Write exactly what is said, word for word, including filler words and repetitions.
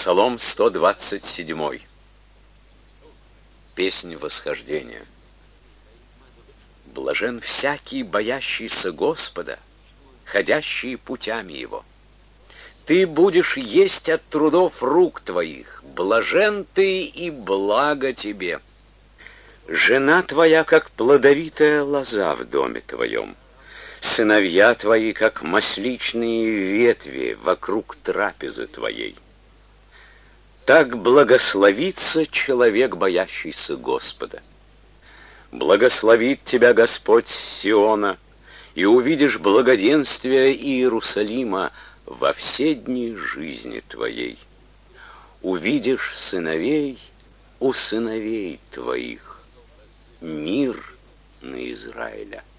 Псалом сто двадцать семь. Песнь восхождения. Блажен всякий, боящийся Господа, ходящий путями Его. Ты будешь есть от трудов рук твоих, блажен ты и благо тебе. Жена твоя, как плодовитая лоза в доме твоем, сыновья твои, как масличные ветви вокруг трапезы твоей. Так благословится человек, боящийся Господа. Благословит тебя Господь с Сиона, и увидишь благоденствие Иерусалима во все дни жизни твоей. Увидишь сыновей у сыновей твоих, мир на Израиля.